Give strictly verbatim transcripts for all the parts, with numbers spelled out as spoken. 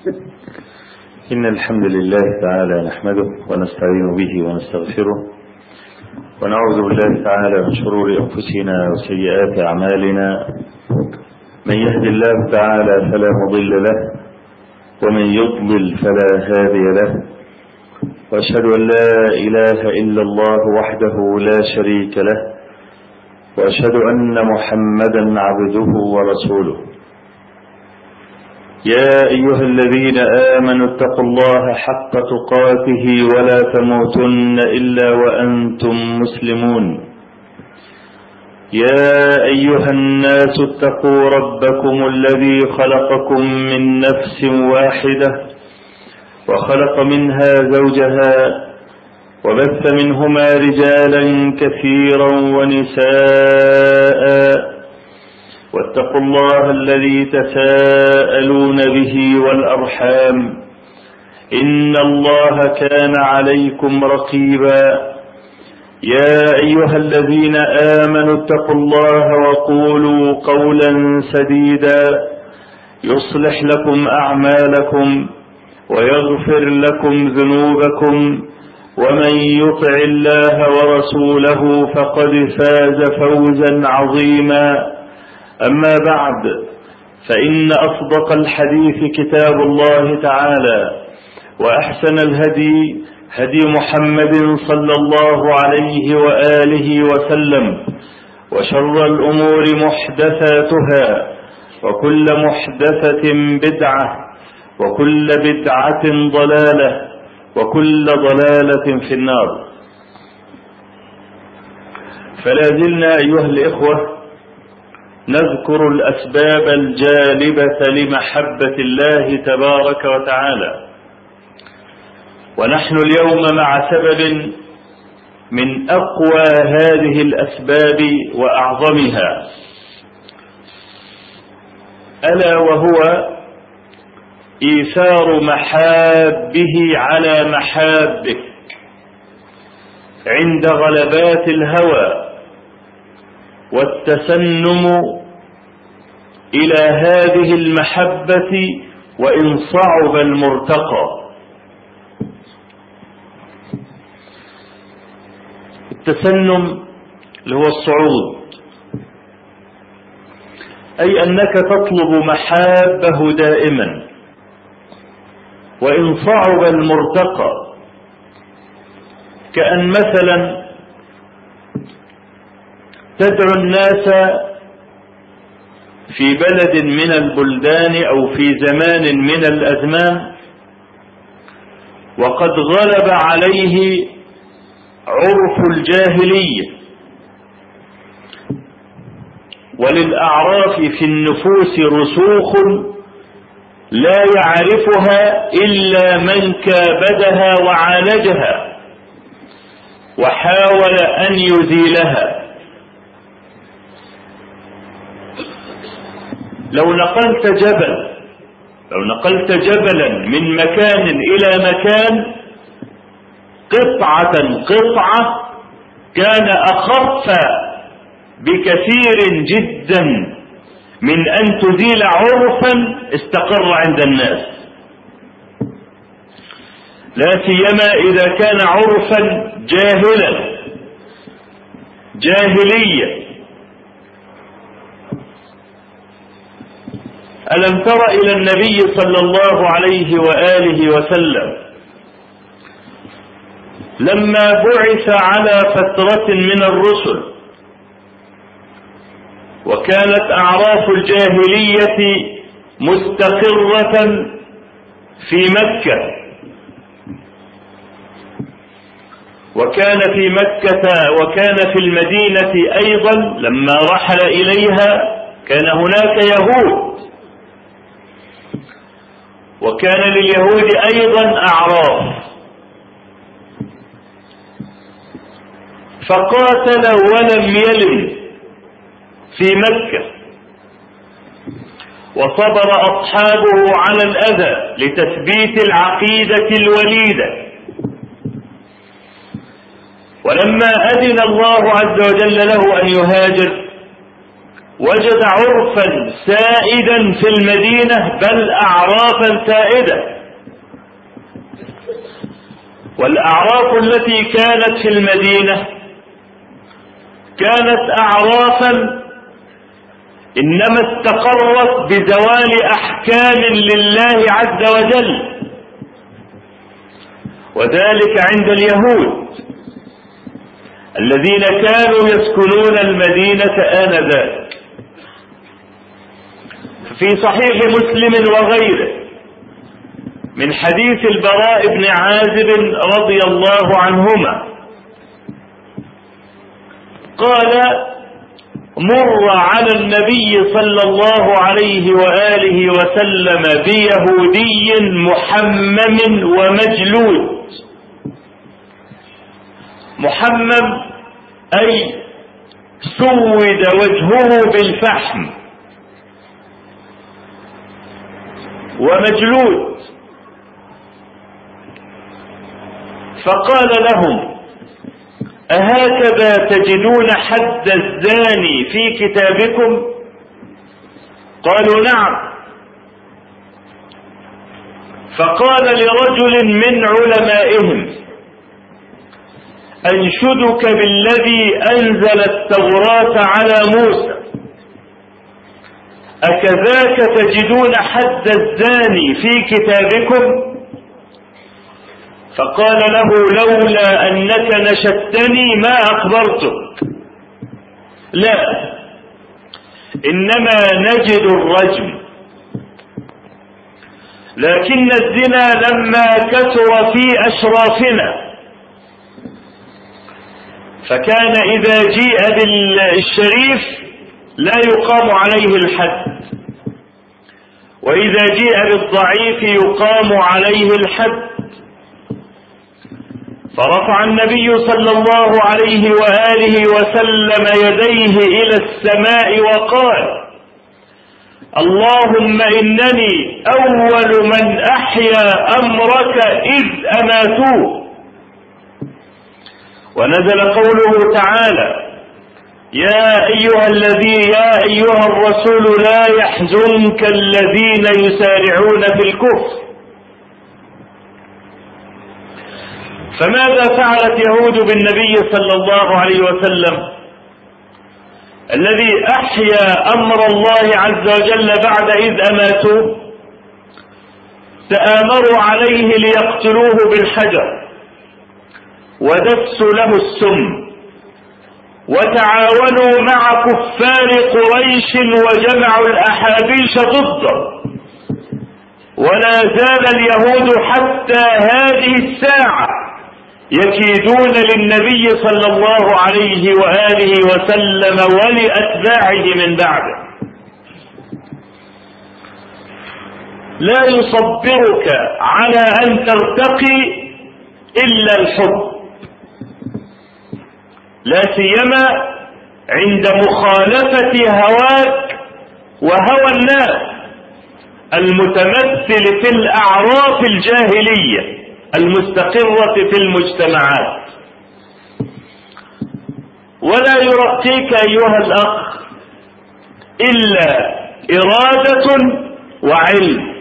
إن الحمد لله تعالى نحمده ونستعين به ونستغفره، ونعوذ بالله تعالى من شرور أنفسنا وسيئات أعمالنا. من يهد الله تعالى فلا مضل له، ومن يضلل فلا هادي له، وأشهد أن لا إله إلا الله وحده لا شريك له، وأشهد أن محمدا عبده ورسوله. يا أيها الذين آمنوا اتقوا الله حق تقاته ولا تموتن إلا وأنتم مسلمون. يا أيها الناس اتقوا ربكم الذي خلقكم من نفس واحدة وخلق منها زوجها وبث منهما رجالا كثيرا ونساء، واتقوا الله الذي تساءلون به والأرحام، إن الله كان عليكم رقيبا. يا أيها الذين آمنوا اتقوا الله وقولوا قولا سديدا يصلح لكم أعمالكم ويغفر لكم ذنوبكم، ومن يطع الله ورسوله فقد فاز فوزا عظيما. أما بعد، فإن أصدق الحديث كتاب الله تعالى، وأحسن الهدي هدي محمد صلى الله عليه وآله وسلم، وشر الأمور محدثاتها، وكل محدثة بدعة، وكل بدعة ضلالة، وكل ضلالة في النار. فلا زلنا أيها الإخوة نذكر الأسباب الجالبة لمحبة الله تبارك وتعالى، ونحن اليوم مع سبب من أقوى هذه الأسباب وأعظمها، ألا وهو إيثار محابه على محابه عند غلبات الهوى، والتسنم إلى هذه المحبة وإن صعب المرتقى. التسنم اللي هو الصعود، أي أنك تطلب محابه دائما وإن صعب المرتقى، كأن مثلا تدعو الناس في بلد من البلدان أو في زمان من الأزمان وقد غلب عليه عرف الجاهلية، وللأعراف في النفوس رسوخ لا يعرفها إلا من كابدها وعالجها وحاول أن يزيلها. لو نقلت جبل لو نقلت جبلا من مكان إلى مكان قطعة قطعة كان أخف بكثير جدا من أن تزيل عرفا استقر عند الناس، لا سيما إذا كان عرفا جاهلا جاهليا. ألم تر إلى النبي صلى الله عليه وآله وسلم لما بعث على فترة من الرسل وكانت أعراف الجاهلية مستقرة في مكة، وكان في مكة وكان في المدينة أيضا لما رحل إليها كان هناك يهود، وكان لليهود أيضا أعراف، فقاتل ولم يلم في مكة، وصبر أصحابه على الأذى لتثبيت العقيدة الوليدة. ولما أذن الله عز وجل له أن يهاجر وجد عرفا سائدا في المدينة، بل أعرافا سائدة. والأعراف التي كانت في المدينة كانت أعرافا إنما استقرت بزوال أحكام لله عز وجل، وذلك عند اليهود الذين كانوا يسكنون المدينة آنذاك. في صحيح مسلم وغيره من حديث البراء بن عازب رضي الله عنهما قال: مر على النبي صلى الله عليه وآله وسلم بيهودي محمم ومجلود. محمم أي سود وجهه بالفحم، ومجلود. فقال لهم: أهكذا تجدون حد الزاني في كتابكم؟ قالوا: نعم. فقال لرجل من علمائهم: أنشدك بالذي أنزل التوراة على موسى، أكذاك تجدون حد الزاني في كتابكم؟ فقال له: لولا أنك نشدتني ما أخبرتك. لا، إنما نجد الرجم، لكن الزنا لما كثر في أشرافنا فكان إذا جيء بالشريف لا يقام عليه الحد، وإذا جيء بالضعيف يقام عليه الحد. فرفع النبي صلى الله عليه وآله وسلم يديه إلى السماء وقال: اللهم إنني أول من أحيا أمرك إذ أماتوه. ونزل قوله تعالى: يا أيها الذي يا أيها الرسول لا يحزنك الذين يسارعون في الكفر. فماذا فعلت يهود بالنبي صلى الله عليه وسلم الذي أحيا أمر الله عز وجل بعد إذ أماتوه؟ تآمروا عليه ليقتلوه بالحجر، ودسوا له السم، وتعاونوا مع كفار قريش وجمعوا الأحابيش ضده. ولا زال اليهود حتى هذه الساعة يكيدون للنبي صلى الله عليه وآله وسلم ولأتباعه من بعده. لا يصبرك على أن ترتقي إلا الحب، لا سيما عند مخالفة هواك وهوى الناس المتمثل في الأعراف الجاهلية المستقرة في المجتمعات. ولا يرقيك أيها الأخ إلا إرادة وعلم،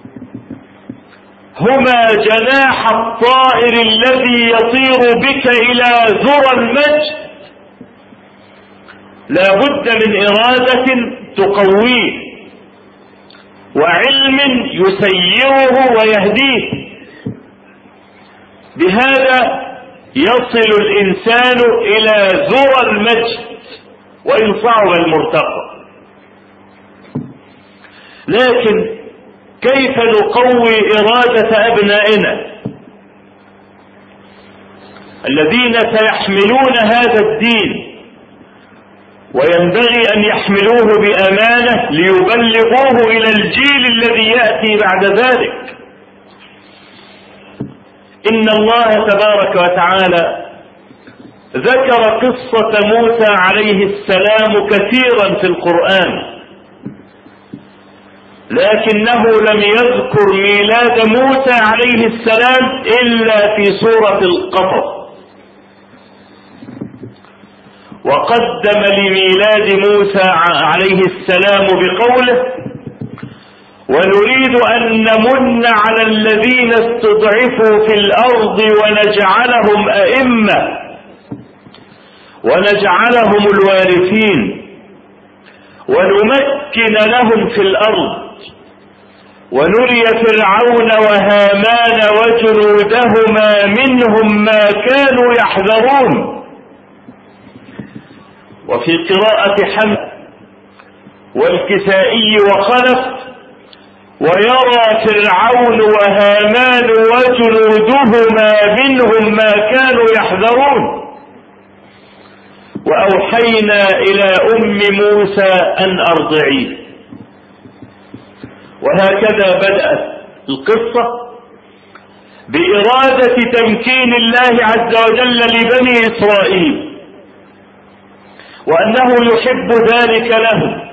هما جناح الطائر الذي يطير بك إلى ذرى المجد. لا بد من إرادة تقويه، وعلم يسيره ويهديه. بهذا يصل الإنسان إلى ذرى المجد وإن صعب المرتقى. لكن كيف نقوي إرادة أبنائنا الذين سيحملون هذا الدين، وينبغي أن يحملوه بأمانة ليبلغوه إلى الجيل الذي يأتي بعد ذلك؟ إن الله تبارك وتعالى ذكر قصة موسى عليه السلام كثيرا في القرآن، لكنه لم يذكر ميلاد موسى عليه السلام إلا في سورة القصص. وقدم لميلاد موسى عليه السلام بقوله: ونريد أن نمن على الذين استضعفوا في الأرض ونجعلهم أئمة ونجعلهم الوارثين ونمكن لهم في الأرض ونري فرعون وهامان وجنودهما منهم ما كانوا يحذرون. وفي قراءة حمد والكسائي وخلف: ويرى فرعون وهامان وجنودهما منهم ما كانوا يحذرون. وأوحينا إلى أم موسى أن أرضعيه. وهكذا بدأت القصة بإرادة تمكين الله عز وجل لبني إسرائيل، وأنه يحب ذلك لهم.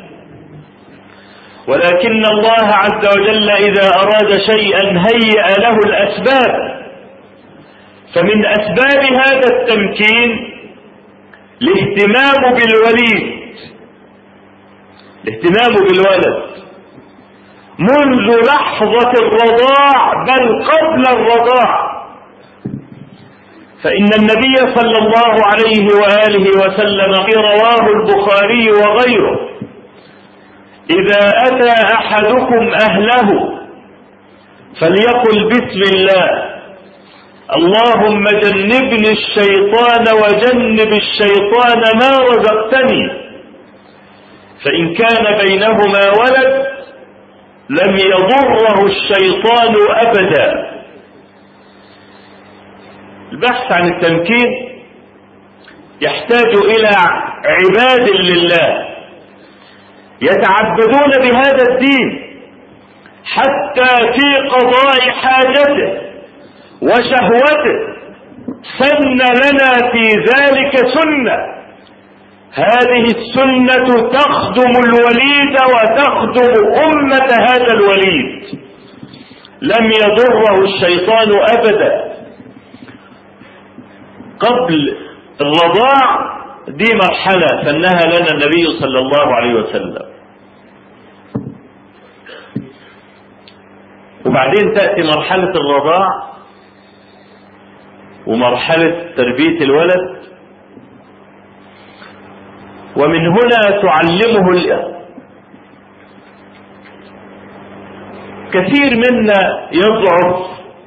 ولكن الله عز وجل إذا أراد شيئا هيأ له الأسباب. فمن أسباب هذا التمكين الاهتمام بالوليد، الاهتمام بالولد منذ لحظة الرضاع بل قبل الرضاع. فإن النبي صلى الله عليه وآله وسلم في رواه البخاري وغيره: إذا أتى أحدكم أهله فليقل بسم الله اللهم جنبني الشيطان وجنب الشيطان ما رزقتني. فإن كان بينهما ولد لم يضره الشيطان أبدا. البحث عن التمكين يحتاج إلى عباد لله يتعبدون بهذا الدين حتى في قضاء حاجته وشهوته سن لنا في ذلك سنة. هذه السنة تخدم الوليد وتخدم أمة هذا الوليد. لم يضره الشيطان أبدا. قبل الرضاع دي مرحلة سنها لنا النبي صلى الله عليه وسلم. وبعدين تأتي مرحلة الرضاع ومرحلة تربية الولد، ومن هنا تعلمه الأ... كثير منا يضعف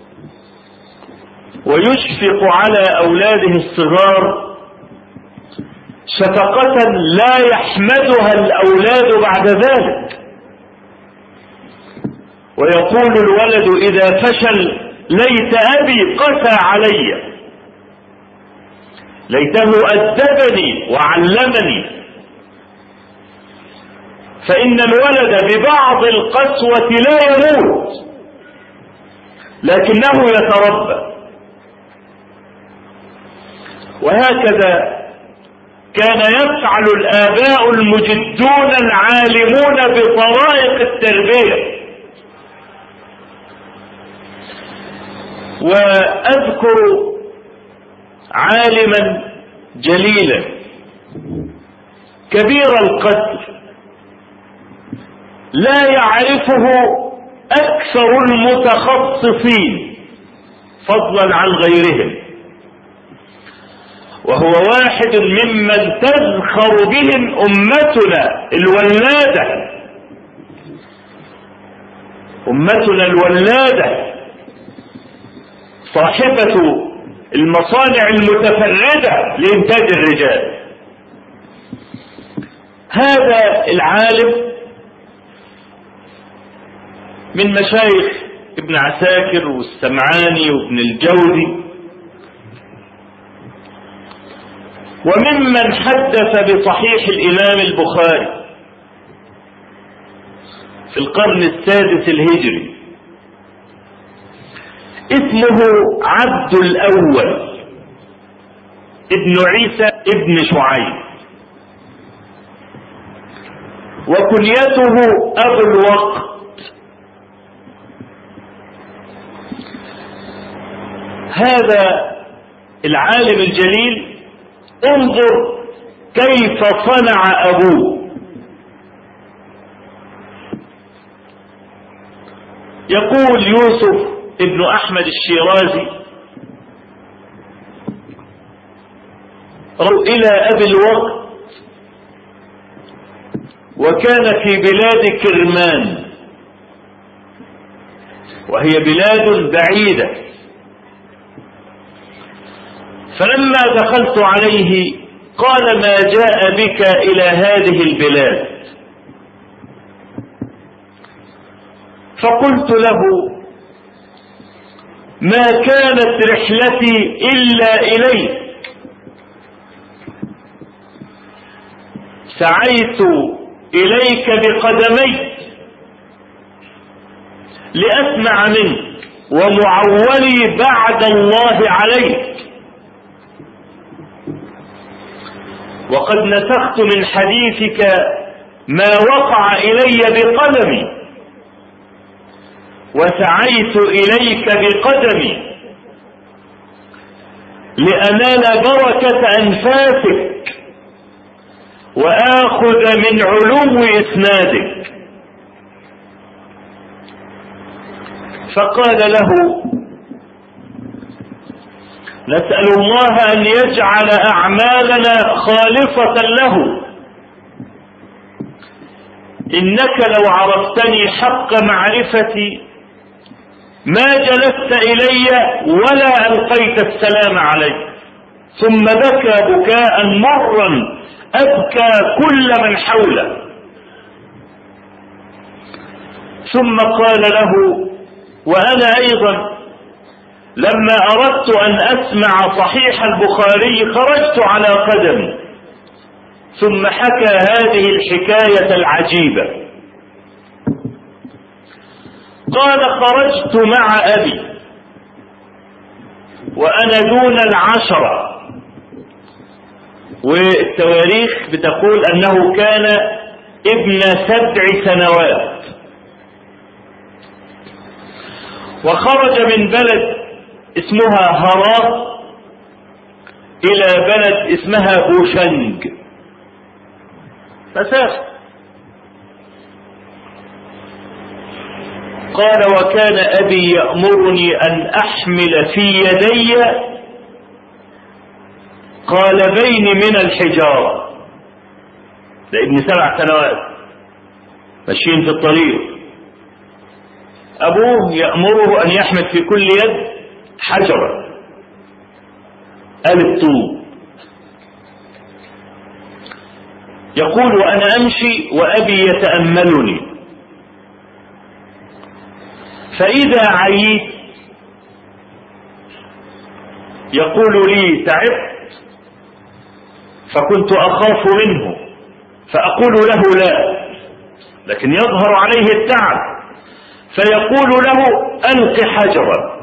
ويشفق على أولاده الصغار شفقة لا يحمدها الأولاد بعد ذلك. ويقول الولد إذا فشل: ليت أبي قسى علي، ليته أدبني وعلمني. فإن الولد ببعض القسوة لا يموت لكنه يتربى. وهكذا كان يفعل الآباء المجدون العالمون بطرائق التربية. وأذكر عالما جليلا كبير القدر لا يعرفه أكثر المتخصصين فضلا عن غيرهم، وهو واحد ممن تزخر بهم أمتنا الولادة، أمتنا الولادة، صاحبة المصانع المتفردة لإنتاج الرجال. هذا العالم من مشايخ ابن عساكر والسمعاني وابن الجوزي، وممن حدث بصحيح الإمام البخاري في القرن السادس الهجري. اسمه عبد الأول ابن عيسى ابن شعيب، وكنيته أبو الوقت. هذا العالم الجليل انظر كيف صنع أبوه. يقول يوسف ابن أحمد الشيرازي رأوا إلى أبي الوقت وكان في بلاد كرمان، وهي بلاد بعيدة، فلما دخلت عليه قال ما جاء بك إلى هذه البلاد؟ فقلت له ما كانت رحلتي إلا إليك، سعيت إليك بقدمي لأسمع منك ومعولي بعد الله عليك، وقد نسخت من حديثك ما وقع إلي بقدمي وسعيت إليك بقدمي لأنال بركة أنفاسك وآخذ من علو إسنادك. فقال له نسأل الله أن يجعل أعمالنا خالصة له، إنك لو عرفتني حق معرفتي ما جلست إلي ولا ألقيت السلام علي. ثم بكى بكاء مرا أبكى كل من حوله، ثم قال له وأنا أيضا لما أردت أن أسمع صحيح البخاري خرجت على قدمي. ثم حكى هذه الحكاية العجيبة. قال خرجت مع أبي وأنا دون العشرة، والتواريخ بتقول أنه كان ابن سبع سنوات، وخرج من بلد اسمها هرات إلى بلد اسمها بوشنج، فسافر. قال وكان أبي يأمرني أن أحمل في يدي قالبين من الحجارة، ده ابن سبع سنوات ماشيين في الطريق، أبوه يأمره أن يحمل في كل يد حجرة قالب طوب. يقول وأنا أمشي وأبي يتأملني، فإذا عييت يقول لي تعبت، فكنت أخاف منه فأقول له لا، لكن يظهر عليه التعب، فيقول له ألق حجرا،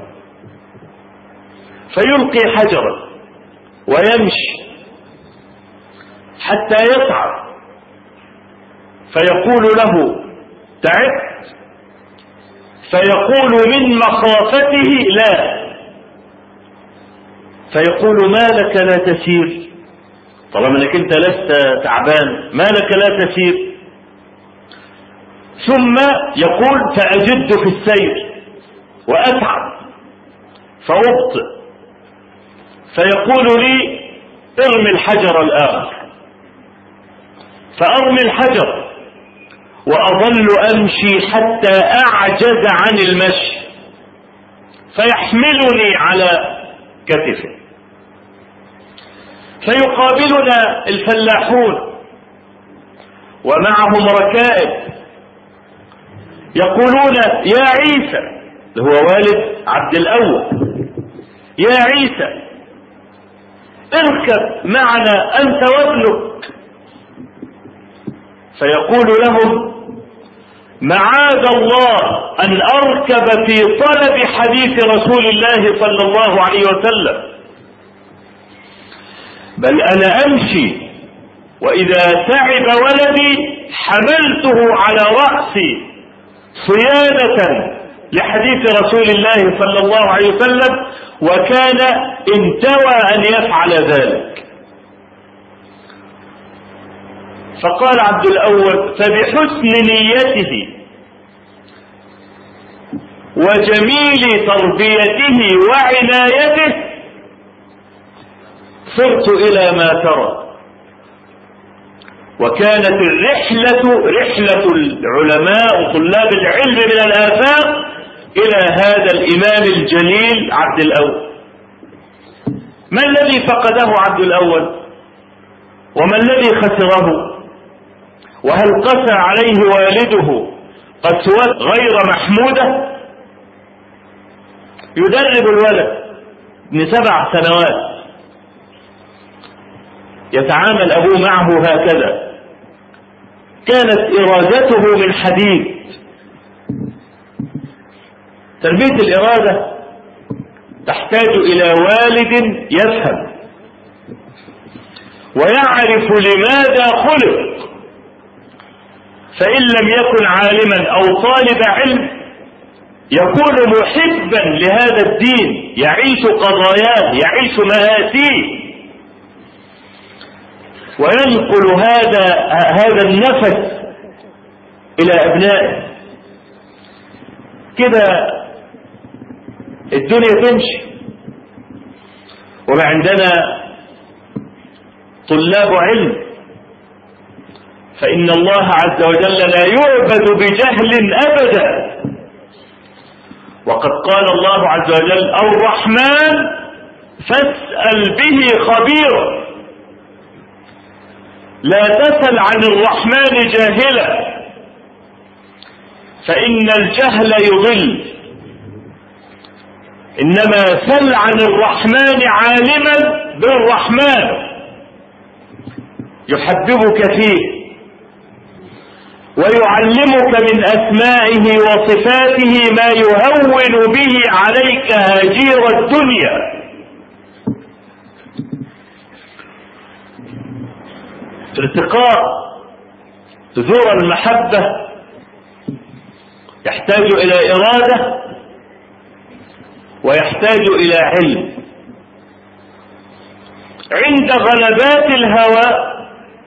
فيلقي حجرا ويمشي حتى يتعب، فيقول له تعبت، فيقول من مخافته لا، فيقول ما لك لا تسير؟ طالما انك انت لست تعبان ما لك لا تسير؟ ثم يقول فأجد في السير وأتعب فأبطئ، فيقول لي ارمي الحجر الآخر، فأرمي الحجر وأظل أمشي حتى أعجز عن المشي، فيحملني على كتفه. فيقابلنا الفلاحون ومعهم ركائب يقولون يا عيسى، اللي هو والد عبد الأول، يا عيسى اركب معنا أنت وابنك. فيقول لهم معاذ الله أن أركب في طلب حديث رسول الله صلى الله عليه وسلم، بل أنا أمشي وإذا تعب ولدي حملته على رأسي صيانة لحديث رسول الله صلى الله عليه وسلم، وكان انتوى أن يفعل ذلك. فقال عبد الأول: فبحسن نيته وجميل تربيته وعنايته صرت إلى ما ترى. وكانت الرحلة رحلة العلماء وطلاب العلم من الآفاق إلى هذا الإمام الجليل عبد الأول. ما الذي فقده عبد الأول؟ وما الذي خسره؟ وهل قسى عليه والده قسوة غير محمودة؟ يدرب الولد ابن سبع سنوات، يتعامل أبوه معه هكذا. كانت إرادته من حديد. تربية الإرادة تحتاج إلى والد يفهم ويعرف لماذا خلق، فإن لم يكن عالما أو طالب علم يكون محبا لهذا الدين، يعيش قضاياه، يعيش مآسيه، وينقل هذا هذا النفس إلى أبنائه. كده الدنيا تمشي. وعندنا طلاب علم، فإن الله عز وجل لا يعبد بجهل أبدا. وقد قال الله عز وجل: الرحمن فاسأل به خبيرا. لا تسأل عن الرحمن جاهلا، فإن الجهل يضل، إنما سل عن الرحمن عالما بالرحمن يحببك فيه ويعلمك من أسمائه وصفاته ما يهون به عليك هجير الدنيا. ارتقاء جذور المحبة يحتاج إلى إرادة ويحتاج إلى علم. عند غلبات الهوى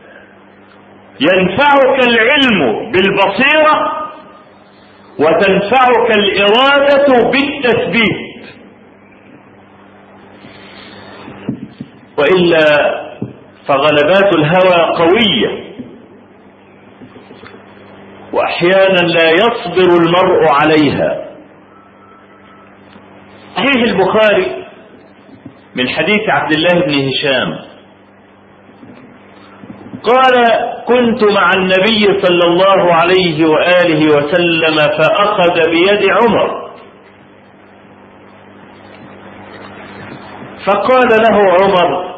ينفعك العلم بالبصيرة وتنفعك الإرادة بالتثبيت، وإلا فغلبات الهوى قوية وأحيانا لا يصبر المرء عليها. صحيح البخاري من حديث عبد الله بن هشام قال: كنت مع النبي صلى الله عليه وآله وسلم فأخذ بيد عمر فقال له عمر: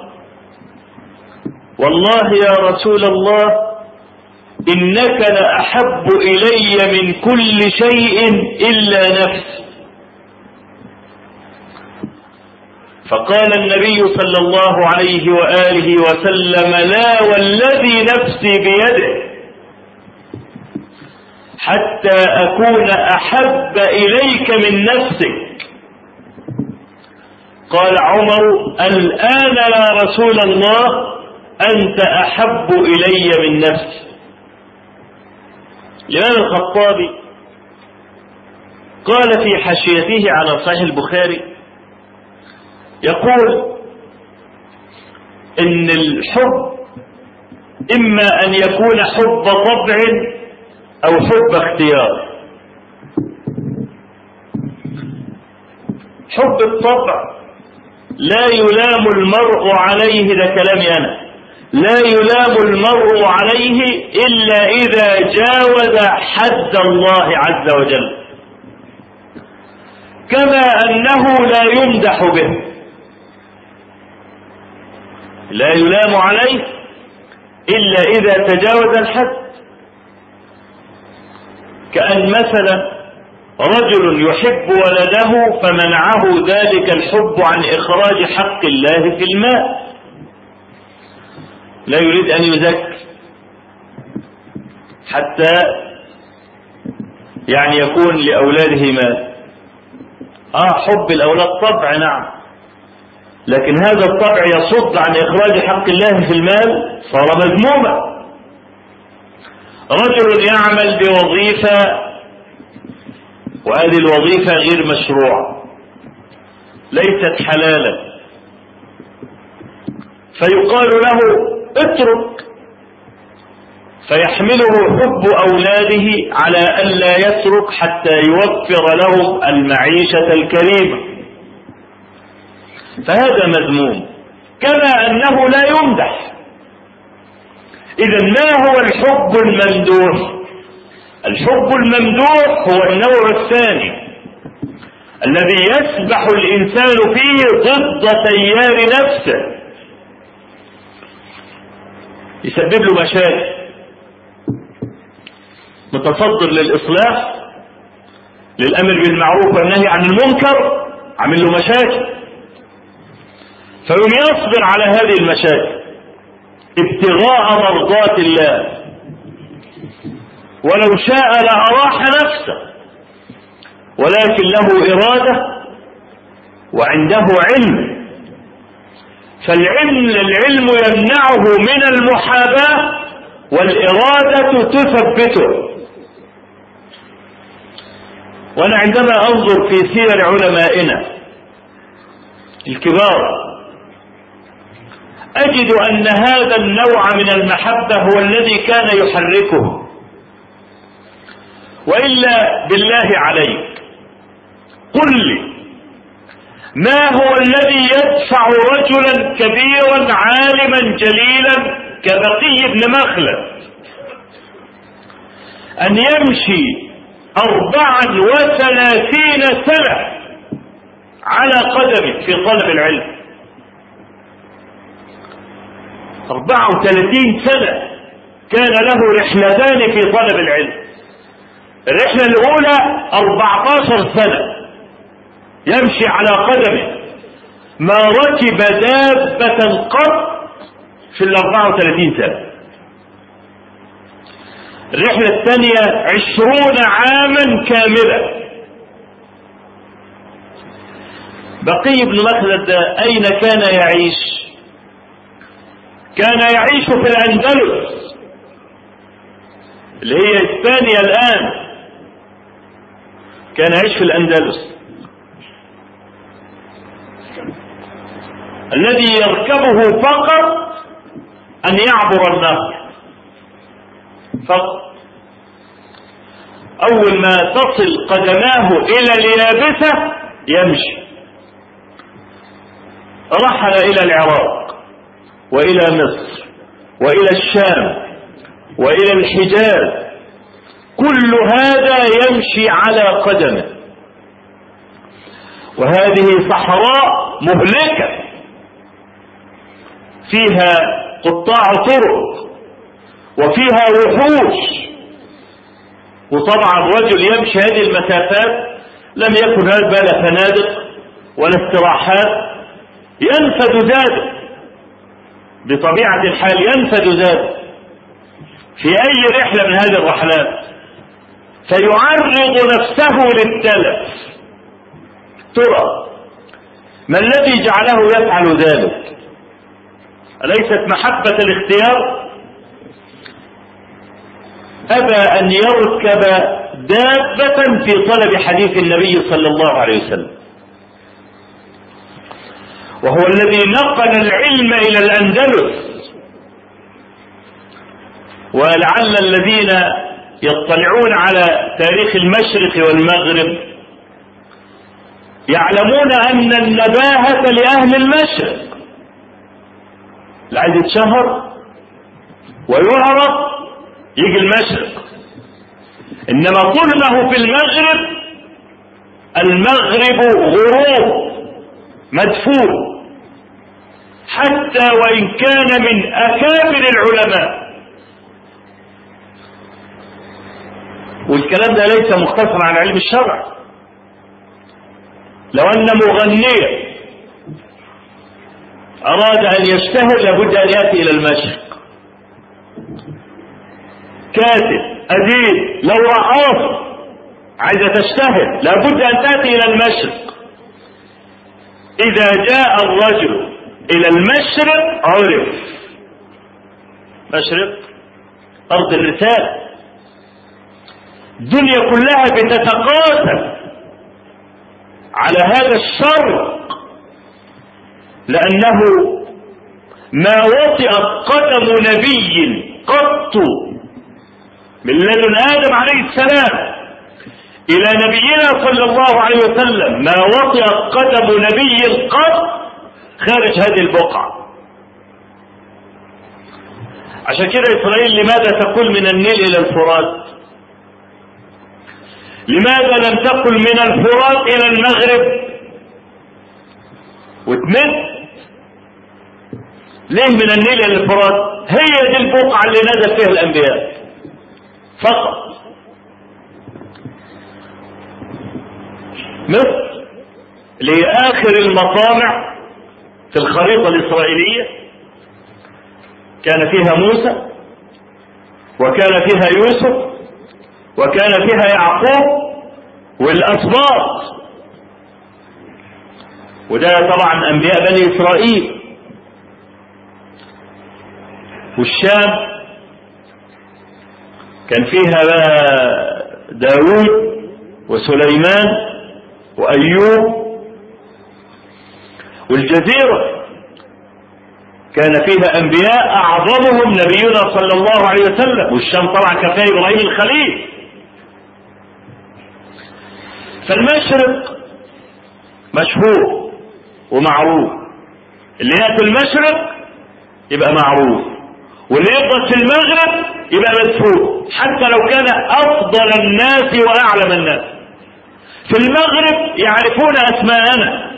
والله يا رسول الله إنك لأحب إلي من كل شيء إلا نفسي. فقال النبي صلى الله عليه وآله وسلم: لا والذي نفسي بيده حتى أكون أحب إليك من نفسك. قال عمر: الآن يا رسول الله أنت أحب إلي من نفسي. الإمام الخطابي قال في حاشيته على صحيح البخاري، يقول إن الحب إما أن يكون حب طبع أو حب اختيار. حب الطبع لا يلام المرء عليه، ده كلامي أنا، لا يلام المرء عليه إلا إذا جاوز حد الله عز وجل، كما أنه لا يمدح به. لا يلام عليه إلا إذا تجاوز الحد. كأن مثلا رجل يحب ولده فمنعه ذلك الحب عن إخراج حق الله في الماء، لا يريد أن يزكي حتى يعني يكون لأولاده مال. آه حب الأولاد طبع، نعم، لكن هذا الطبع يصد عن إخراج حق الله في المال، صار مذموما. رجل يعمل بوظيفة وهذه الوظيفة غير مشروعة ليست حلالا، فيقال له اترك، فيحمله حب أولاده على ألا يترك حتى يوفر لهم المعيشة الكريمة، فهذا مذموم، كما أنه لا يمدح. إذا ما هو الحب الممدوح؟ الحب الممدوح هو النوع الثاني الذي يسبح الإنسان فيه ضد تيار نفسه، يسبب له مشاكل، متصدر للإصلاح، للأمر بالمعروف والنهي عن المنكر، عمل له مشاكل، فيقوم يصبر على هذه المشاكل ابتغاء مرضات الله، ولو شاء لأراح نفسه، ولكن له إرادة وعنده علم، فالعلم العلم يمنعه من المحاباة والإرادة تثبته. وأنا عندما أنظر في سير علمائنا الكبار أجد أن هذا النوع من المحبة هو الذي كان يحركه. وإلا بالله عليك قل لي ما هو الذي يدفع رجلا كبيرا عالما جليلا كبقي بن مخلد أن يمشي أربعا وثلاثين سنة على قدمه في طلب العلم؟ أربعة وثلاثين سنة كان له رحلتان في طلب العلم. الرحلة الأولى أربعة عشر سنة يمشي على قدمه، ما ركب دابة قط في الأربعة وثلاثين سنة. الرحلة الثانية عشرون عاما كاملة. بقي بن مخلد أين كان يعيش؟ كان يعيش في الأندلس اللي هي إسبانيا الآن، كان يعيش في الأندلس الذي يركبه فقط أن يعبر النهر فقط. أول ما تصل قدماه إلى اليابسة يمشي. رحل إلى العراق وإلى مصر وإلى الشام وإلى الحجاز، كل هذا يمشي على قدمه، وهذه صحراء مهلكة فيها قطاع طرق وفيها وحوش. وطبعا رجل يمشي هذه المسافات لم يكن هذا لا فنادق ولا استراحات، ينفد زاده بطبيعة الحال، ينفد زاده في أي رحلة من هذه الرحلات، فيعرض نفسه للتلف. ترى ما الذي جعله يفعل ذلك؟ أليست محبة الاختيار؟ أبى أن يركب دابة في طلب حديث النبي صلى الله عليه وسلم، وهو الذي نقل العلم إلى الأندلس. ولعل الذين يطلعون على تاريخ المشرق والمغرب يعلمون أن النباهة لأهل المشرق، اللي عايز يتشهر ويعرف يجي المشرق، إنما طلبه في المغرب، المغرب غروب مدفون حتى وإن كان من أكابر العلماء. والكلام ده ليس مختصرا عن علم الشرع. لو أن مغنيا أراد أن يشتهر لابد أن يأتي إلى المشرق. كاتب أديب لو رقاص عايزة تشتهر لابد أن تأتي إلى المشرق. إذا جاء الرجل إلى المشرق عرف. مشرق أرض الرسالة، الدنيا كلها بتتقاتل على هذا الشر، لأنه ما وطئت قدم نبي قط من لدن آدم عليه السلام إلى نبينا صلى الله عليه وسلم، ما وطئت قدم نبي قط خارج هذه البقعة. عشان كده إسرائيل لماذا تقول من النيل إلى الفرات؟ لماذا لم تقل من الفرات إلى المغرب وتمد؟ ليه من النيل إلى الفرات؟ هي دي البقعة اللي نزل فيها الأنبياء فقط. مصر لآخر المطامع في الخريطة الإسرائيلية كان فيها موسى، وكان فيها يوسف، وكان فيها يعقوب والأسباط، وده طبعا أنبياء بني إسرائيل. والشام كان فيها داود وسليمان وأيوب. والجزيرة كان فيها أنبياء أعظمهم نبينا صلى الله عليه وسلم. والشام طبعا كان فيها إبراهيم الخليل. فالمشرق مشهور ومعروف، اللي يأتي المشرق يبقى معروف، واللي يفضل في المغرب يبقى مدفوع، حتى لو كان أفضل الناس وأعلم الناس. في المغرب يعرفون أسماءنا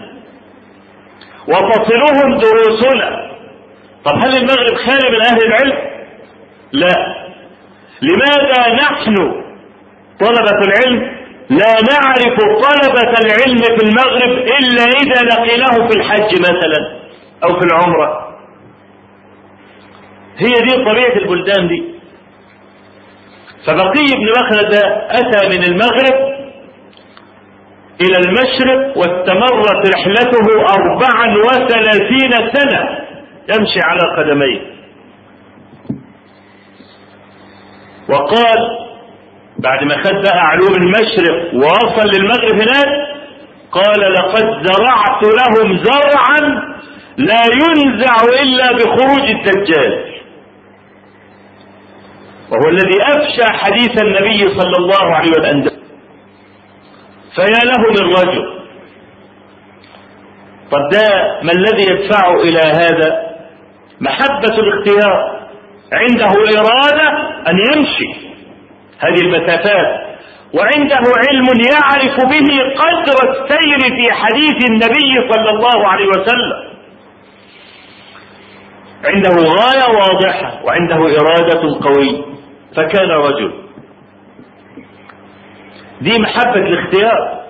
وتصلهم دروسنا. طب هل المغرب خالي من أهل العلم؟ لا. لماذا نحن طلبة العلم لا نعرف طلبة العلم في المغرب إلا إذا لقيناه في الحج مثلا أو في العمرة؟ هي دي طبيعة البلدان دي. فبقي بن مخلد أتى من المغرب إلى المشرق واستمرت رحلته أربعا وثلاثين سنة يمشي على قدميه. وقال بعد ما خد بقى علوم المشرق ووصل للمغرب هناك، قال لقد زرعت لهم زرعا لا ينزع إلا بخروج الدجال، وهو الذي أفشى حديث النبي صلى الله عليه وسلم. فيا له من رجل. طب ده ما الذي يدفعه إلى هذا؟ محبة الاختيار، عنده إرادة أن يمشي هذه المسافات، وعنده علم يعرف به قدر السير في حديث النبي صلى الله عليه وسلم. عنده غاية واضحة وعنده إرادة قوية، فكان رجل. دي محبة الاختيار.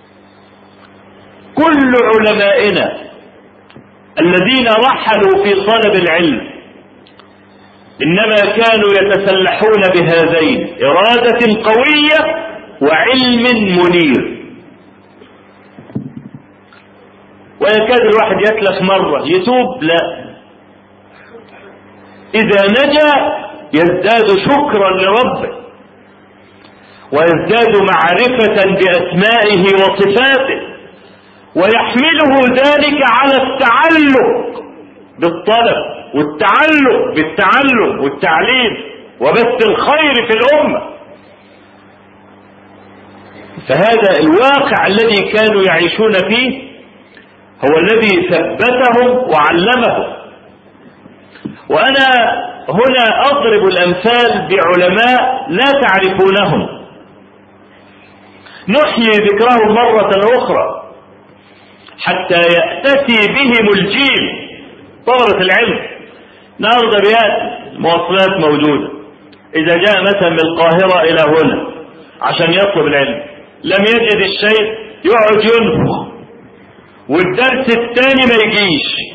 كل علمائنا الذين رحلوا في طلب العلم إنما كانوا يتسلحون بهذين: إرادة قوية وعلم منير. ويكاد الواحد يتلف مرة يتوب، لا، إذا نجا يزداد شكرا لربه ويزداد معرفة بأسمائه وصفاته، ويحمله ذلك على التعلق بالطلب والتعلق بالتعلم والتعليم وبث الخير في الأمة. فهذا الواقع الذي كانوا يعيشون فيه هو الذي ثبتهم وعلمهم. وأنا هنا أضرب الأمثال بعلماء لا تعرفونهم، نحيي ذكرهم مرة أخرى حتى يأتي بهم الجيل طورة العلم. النهارده بيأتي المواصلات موجودة، إذا جاء مثلا من القاهرة إلى هنا عشان يطلب العلم لم يجد الشيء يقعد ينفخ، والدرس الثاني ما يجيش،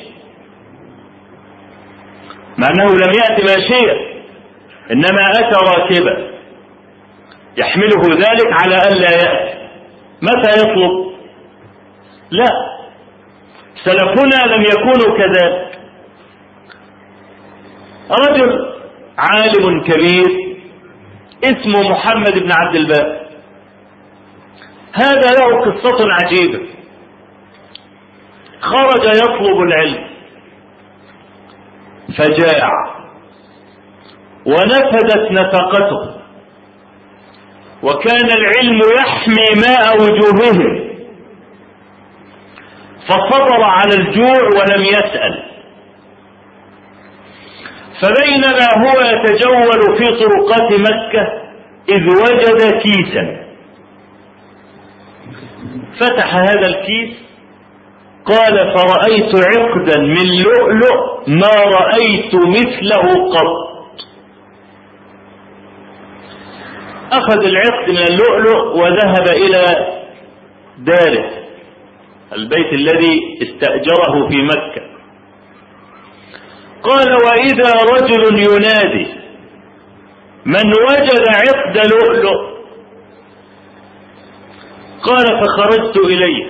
مع أنه لم يأتي ماشيا إنما أتى راكبا، يحمله ذلك على ألا يأتي. متى يطلب؟ لا، سلفنا لم يكونوا كذلك. رجل عالم كبير اسمه محمد بن عبد الباقي. هذا له قصة عجيبة. خرج يطلب العلم فجاع ونفدت نفقته، وكان العلم يحمي ماء وجوههم، فصبر على الجوع ولم يسأل. فبينما هو يتجول في طرقات مكة إذ وجد كيسا، فتح هذا الكيس قال فرأيت عقدا من لؤلؤ ما رأيت مثله قط. أخذ العقد من اللؤلؤ وذهب إلى داره، البيت الذي استأجره في مكة. قال وإذا رجل ينادي من وجد عقد لؤلؤ. قال فخرجت إليه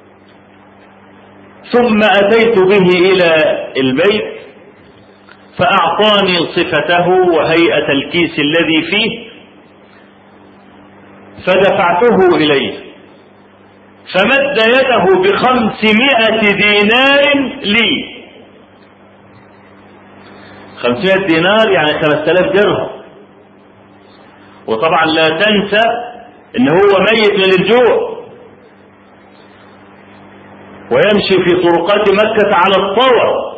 ثم أتيت به إلى البيت فأعطاني صفته وهيئة الكيس الذي فيه، فدفعته إليه فمد يده بخمسمائة دينار لي. خمسمائة دينار يعني خمسة آلاف درهم. وطبعا لا تنسى إن هو ميت من الجوع ويمشي في طرقات مكة على الطور.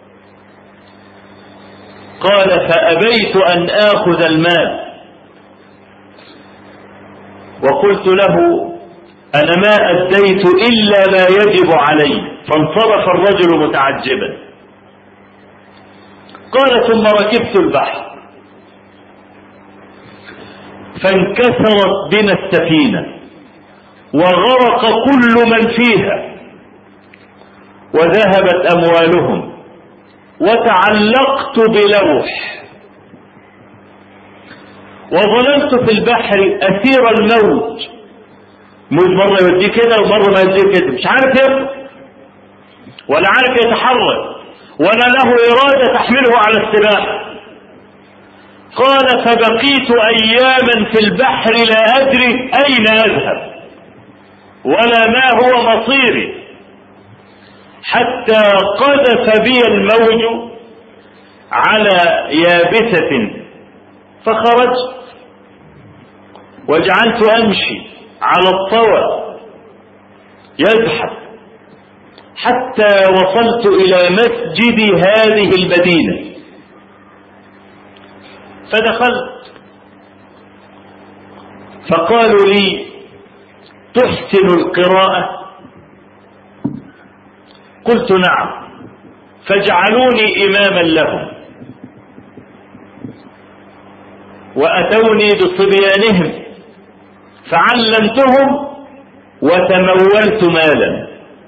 قال فأبيت أن آخذ المال وقلت له أنا ما أديت إلا ما يجب علي. فانصرف الرجل متعجبا. قال ثم ركبت البحر فانكسرت بنا السفينة وغرق كل من فيها وذهبت أموالهم وتعلقت بلوح وظللت في البحر أسير الموج. موج مرة يوديه كده ومرة ما يوديه كده، مش عارف يبقى ولا عارف يتحرك ولا له إرادة تحمله على السباحة. قال فبقيت أياما في البحر لا أدري أين أذهب ولا ما هو مصيري، حتى قذف بي الموج على يابسة فخرجت وجعلت أمشي على الطوى يزحف حتى وصلت إلى مسجد هذه المدينة. فدخلت فقالوا لي تحسن القراءة؟ قلت نعم. فجعلوني إماما لهم وأتوني بصبيانهم فعلمتهم وتمولت مالا.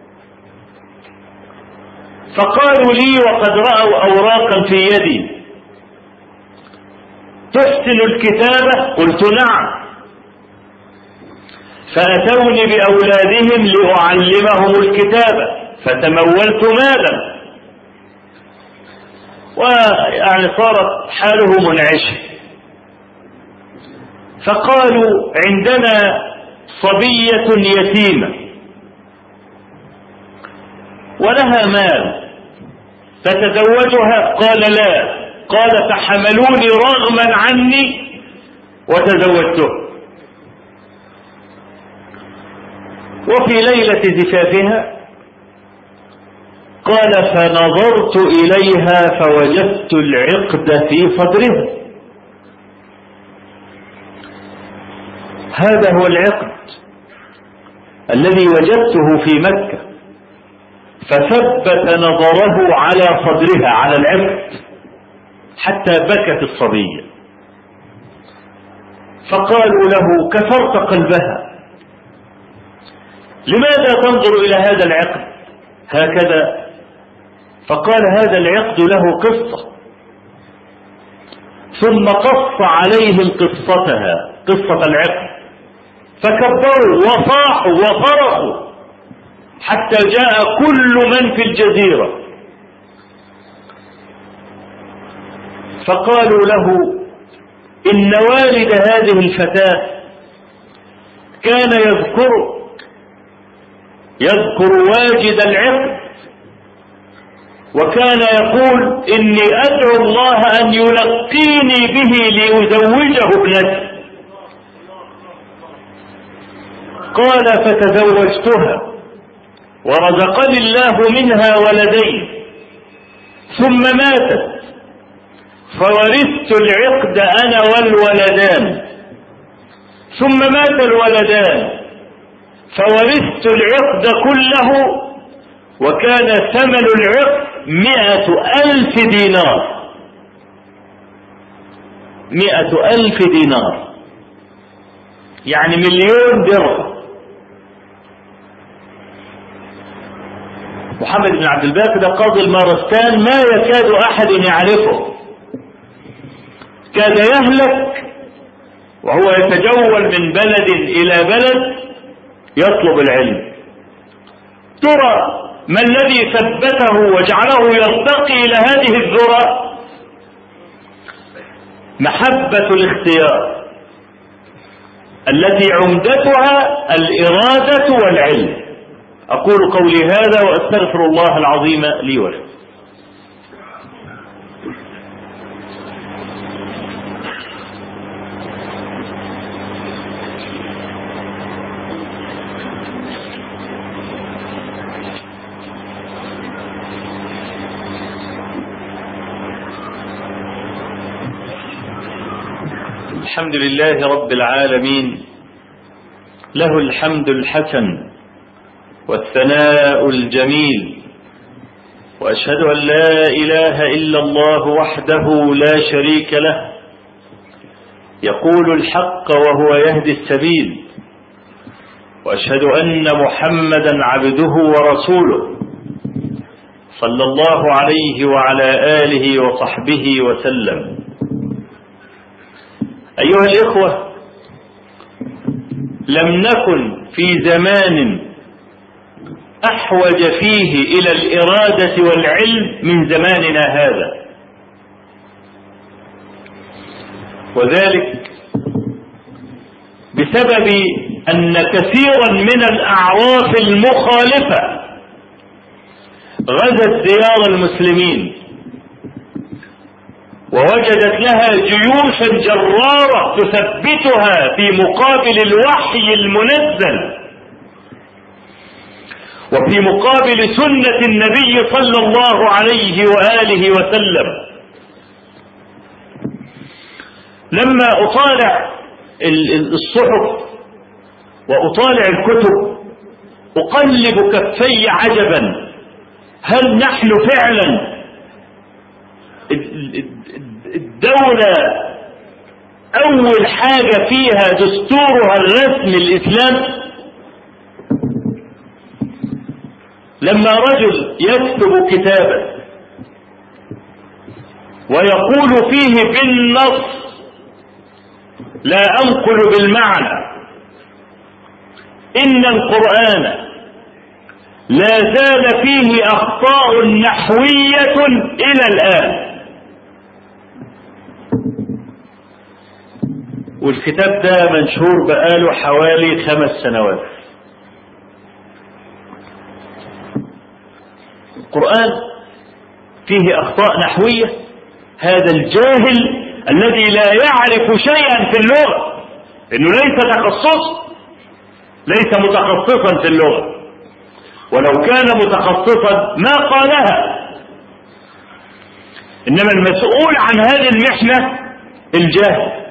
فقالوا لي وقد رأوا أوراقا في يدي تحسن الكتابة؟ قلت نعم. فأتوني بأولادهم لأعلمهم الكتابة فتمولت مالا. ويعني صارت حاله منعشة. فقالوا عندنا صبية يتيمة ولها مال فتزوجها؟ قال لا. قال فحملوني رغما عني وتزوجته. وفي ليلة زفافها قال فنظرت إليها فوجدت العقد في صدرها. هذا هو العقد الذي وجدته في مكة. فثبت نظره على صدرها على العقد حتى بكت الصبية. فقالوا له كسرت قلبها، لماذا تنظر إلى هذا العقد هكذا؟ فقال هذا العقد له قصة. ثم قص عليهم قصتها، قصة العقد، فكبروا وصاحوا وصرخوا حتى جاء كل من في الجزيرة. فقالوا له إن والد هذه الفتاة كان يذكر يذكر واجد العقد، وكان يقول إني أدعو الله أن يلقيني به ليزوجه ابنتي. قال فتزوجتها ورزقني الله منها ولدين، ثم ماتت فورثت العقد أنا والولدان، ثم مات الولدان فورثت العقد كله، وكان ثمن العقد مئة ألف دينار. مئة ألف دينار يعني مليون درهم. محمد بن عبد الباقي ده قاضي المارستان ما يكاد أحد يعرفه، كاد يهلك وهو يتجول من بلد إلى بلد يطلب العلم. ترى ما الذي ثبته وجعله يرتقي إلى هذه الذرة؟ محبة الاختيار التي عمدتها الإرادة والعلم. أقول قولي هذا وأستغفر الله العظيم لي ولكم. الحمد لله رب العالمين، له الحمد الحسن والثناء الجميل، وأشهد أن لا إله إلا الله وحده لا شريك له، يقول الحق وهو يهدي السبيل، وأشهد أن محمدا عبده ورسوله صلى الله عليه وعلى آله وصحبه وسلم. أيها الإخوة، لم نكن في زمان أحوج فيه إلى الإرادة والعلم من زماننا هذا، وذلك بسبب أن كثيرا من الأعراف المخالفة غزت ديار المسلمين ووجدت لها جيوشا جرارة تثبتها في مقابل الوحي المنزل وفي مقابل سنة النبي صلى الله عليه وآله وسلم. لما أطالع الصحف وأطالع الكتب أقلب كفي عجبا، هل نحن فعلا الدولة أول حاجة فيها دستورها الرسمي الإسلام؟ لما رجل يكتب كتابا ويقول فيه بالنص، لا أنقل بالمعنى، إن القرآن لا زال فيه أخطاء نحوية إلى الآن، والكتاب ده منشور بقاله حوالي خمس سنوات. القرآن فيه أخطاء نحوية، هذا الجاهل الذي لا يعرف شيئا في اللغة، إنه ليس تخصص ليس متخصصا في اللغة، ولو كان متخصصا ما قالها، إنما المسؤول عن هذه المحنة الجاهل.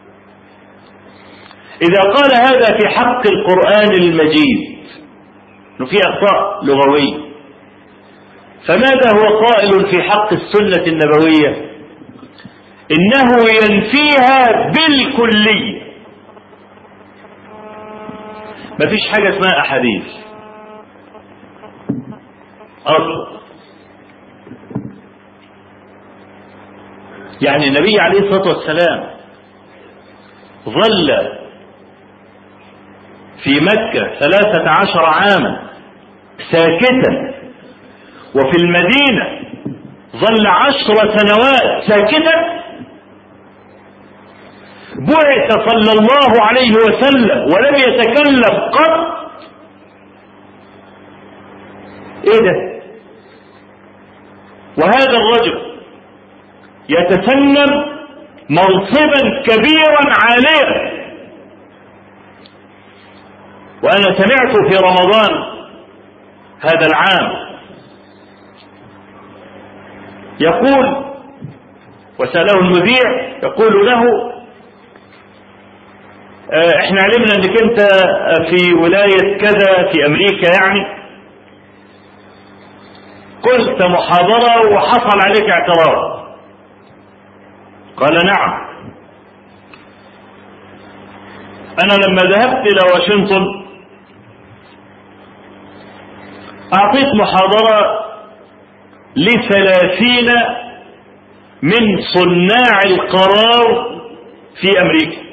إذا قال هذا في حق القرآن المجيد إنه فيه أخطاء لغوية، فماذا هو قائل في حق السنة النبوية؟ إنه ينفيها بالكلية. ما فيش حاجة اسمها أحاديث أصلا. يعني النبي عليه الصلاة والسلام ظل في مكة ثلاثة عشر عاما ساكتا، وفي المدينة ظل عشر سنوات ساكتا. بعث صلى الله عليه وسلم ولم يتكلم قط. ايه ده؟ وهذا الرجل يتسنم منصبا كبيرا عاليا. وانا سمعت في رمضان هذا العام يقول، وسأله المذيع يقول له: احنا علمنا انك انت في ولاية كذا في امريكا، يعني قلت محاضرة وحصل عليك اعتراض. قال: نعم. انا لما ذهبت الى واشنطن اعطيت محاضرة لثلاثين من صناع القرار في امريكا،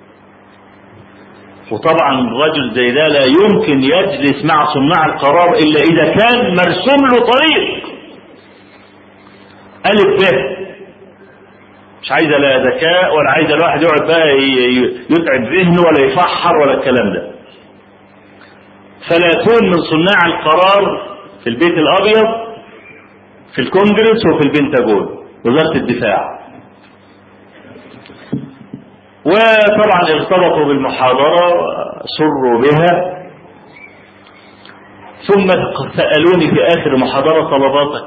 وطبعا رجل زي ده لا يمكن يجلس مع صناع القرار الا اذا كان مرسوم له طريق الف ب. مش عايزه لا ذكاء ولا عايزه الواحد يقعد بقى يتعب ذهنه ولا يفحر ولا الكلام ده. ثلاثون من صناع القرار في البيت الابيض، في الكونجرس وفي البنتاجون، وزارة الدفاع. وطبعا ارتبطوا بالمحاضرة، سروا بها، ثم سألوني في آخر محاضرة: طلباتك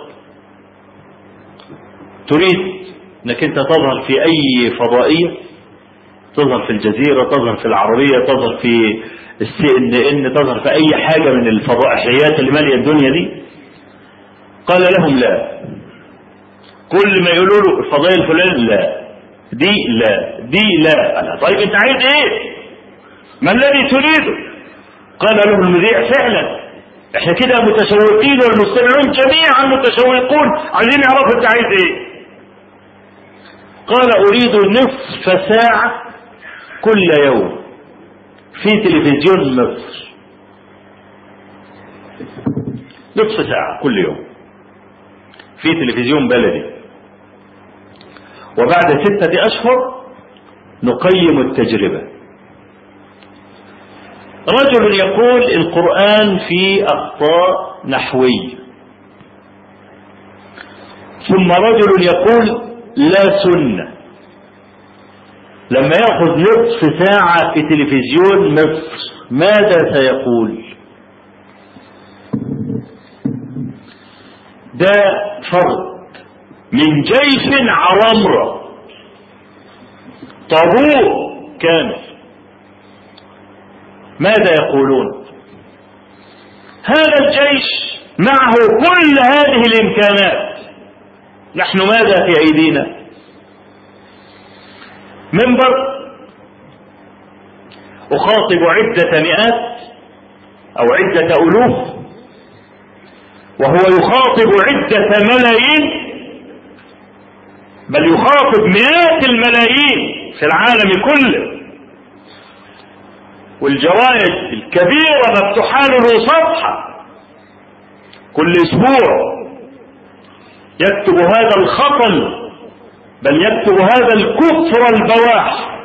تريد انك انت تظهر في اي فضائية، تظهر في الجزيرة، تظهر في العربية، تظهر في السي ان ان، تظهر في اي حاجة من الفضائيات اللي مالية الدنيا دي؟ قال لهم: لا. كل ما يقولوا له الفضائية الفلانية لا، دي لا، دي لا. أنا طيب انت عايز ايه؟ ما الذي تريده؟ قال له المذيع: فعلا احنا كده متشوقين والمستمعون جميعا متشوقون، عايزين يعرفوا انت عايز ايه. قال: اريد نصف ساعة كل يوم في تلفزيون مصر، نصف ساعة كل يوم في تلفزيون بلدي، وبعد ستة أشهر نقيم التجربة. رجل يقول القرآن فيه أخطاء نحوية، ثم رجل يقول لا سنة. لما يأخذ نصف ساعة في تلفزيون مصر ماذا سيقول؟ ده فرد من جيش عرمرة، طابور كامل. ماذا يقولون؟ هذا الجيش معه كل هذه الإمكانات، نحن ماذا في أيدينا؟ منبر أخاطب عدة مئات أو عدة ألوف، وهو يخاطب عدة ملايين، بل يخاطب مئات الملايين في العالم كله، والجرائد الكبيرة مفتوحة له صفحة كل أسبوع يكتب هذا الخطل، بل يكتب هذا الكفر البواح.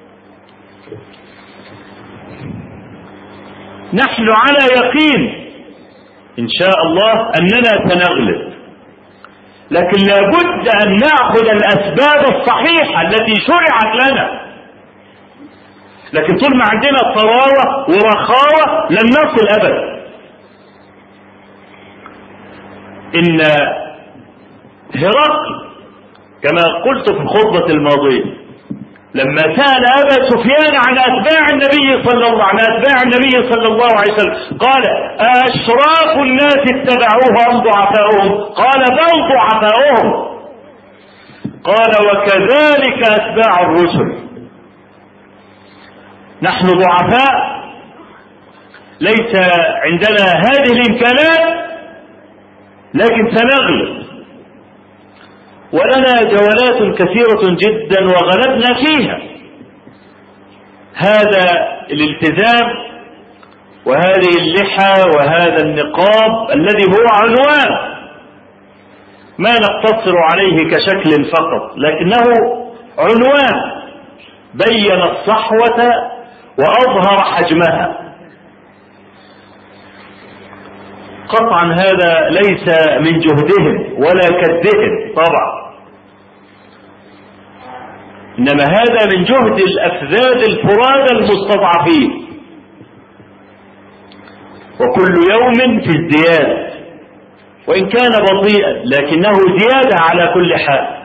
نحن على يقين إن شاء الله أننا سنغلب، لكن لابد أن نأخذ الأسباب الصحيحة التي شرعت لنا. لكن طول ما عندنا طراوة ورخاوة لن نصل أبدا. إن هرقل كما قلت في الخطبة الماضية لما سأل أبا سفيان عن أتباع النبي صلى الله عن أتباع النبي صلى الله عليه وسلم قال: أشراف الناس اتبعوه أم ضعفاؤهم؟ قال: بل ضعفاؤهم. قال: وكذلك أتباع الرسل. نحن ضعفاء، ليس عندنا هذه الإمكانات، لكن سنغلب، ولنا جولات كثيرة جدا وغلبنا فيها. هذا الالتزام وهذه اللحى وهذا النقاب الذي هو عنوان، ما نقتصر عليه كشكل فقط، لكنه عنوان بين الصحوة وأظهر حجمها. قطعا هذا ليس من جهدهم ولا كدهم طبعا، إنما هذا من جهد الأفذاذ الفرادى المستضعفين، وكل يوم في ازدياد، وإن كان بطيئا لكنه زيادة على كل حال.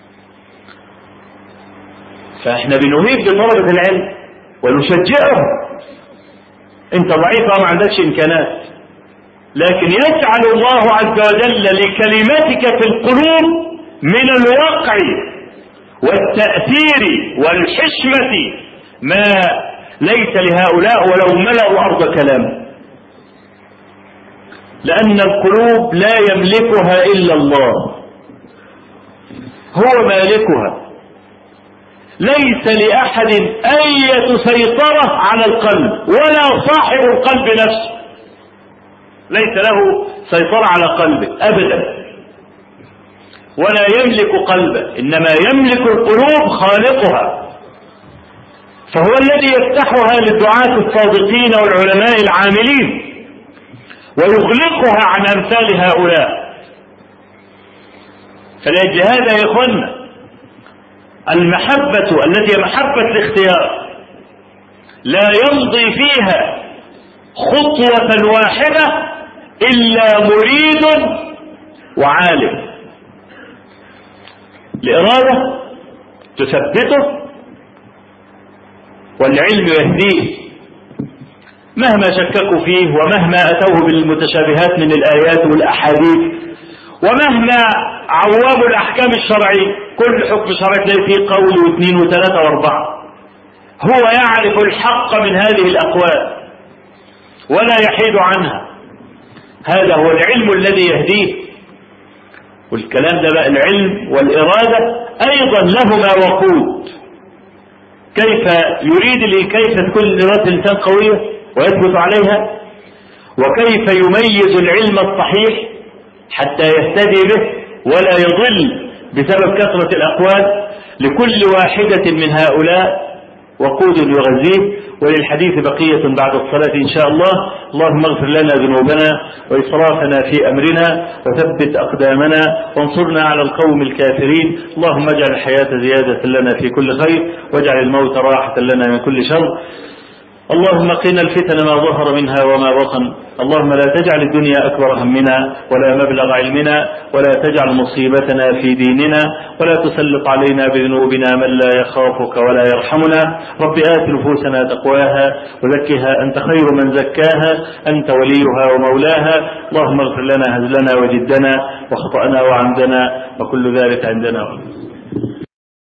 فإحنا بنهيب بطلبة العلم ونشجعهم. أنت ضعيف وما عندكش إمكانات، لكن يجعل الله عز وجل لكلمتك في القلوب من الوقع والتأثير والحشمة ما ليس لهؤلاء ولو ملأوا الأرض كلام، لأن القلوب لا يملكها إلا الله، هو مالكها. ليس لأحد أي سيطرة على القلب، ولا صاحب القلب نفسه ليس له سيطرة على قلبه أبدا، ولا يملك قلبه، إنما يملك القلوب خالقها. فهو الذي يفتحها للدعاة الصادقين والعلماء العاملين، ويغلقها عن أمثال هؤلاء. فلأجل هذا يا إخوانا المحبة التي محبة الاختيار لا يمضي فيها خطوة واحدة إلا مريد وعالم. الإرادة تثبته والعلم يهديه، مهما شككوا فيه ومهما أتوه بالمتشابهات من الآيات والأحاديث، ومهما عوابوا الأحكام الشرعية. كل حكم شرعي تلاقي فيه قول واثنين وثلاثة واربعة، هو يعرف الحق من هذه الأقوال ولا يحيد عنها. هذا هو العلم الذي يهديه. والكلام ده بقى العلم والإرادة أيضا لهما وقود. كيف يريد كيف تكون إرادة الإنسان قوية ويثبت عليها، وكيف يميز العلم الصحيح حتى يهتدي به ولا يضل بسبب كثرة الأقوال. لكل واحدة من هؤلاء وقود يغذيه. وللحديث بقية بعد الصلاة إن شاء الله. اللهم اغفر لنا ذنوبنا وإسرافنا في أمرنا وثبت أقدامنا وانصرنا على القوم الكافرين. اللهم اجعل الحياة زيادة لنا في كل خير، واجعل الموت راحة لنا من كل شر. اللهم قنا الفتن ما ظهر منها وما بطن. اللهم لا تجعل الدنيا أكبر همنا ولا مبلغ علمنا، ولا تجعل مصيبتنا في ديننا، ولا تسلط علينا بذنوبنا من لا يخافك ولا يرحمنا. رب آت نفوسنا تقواها وزكها أنت خير من زكاها، أنت وليها ومولاها. اللهم اغفر لنا هزلنا وجدنا وخطأنا وعمدنا وكل ذلك عندنا.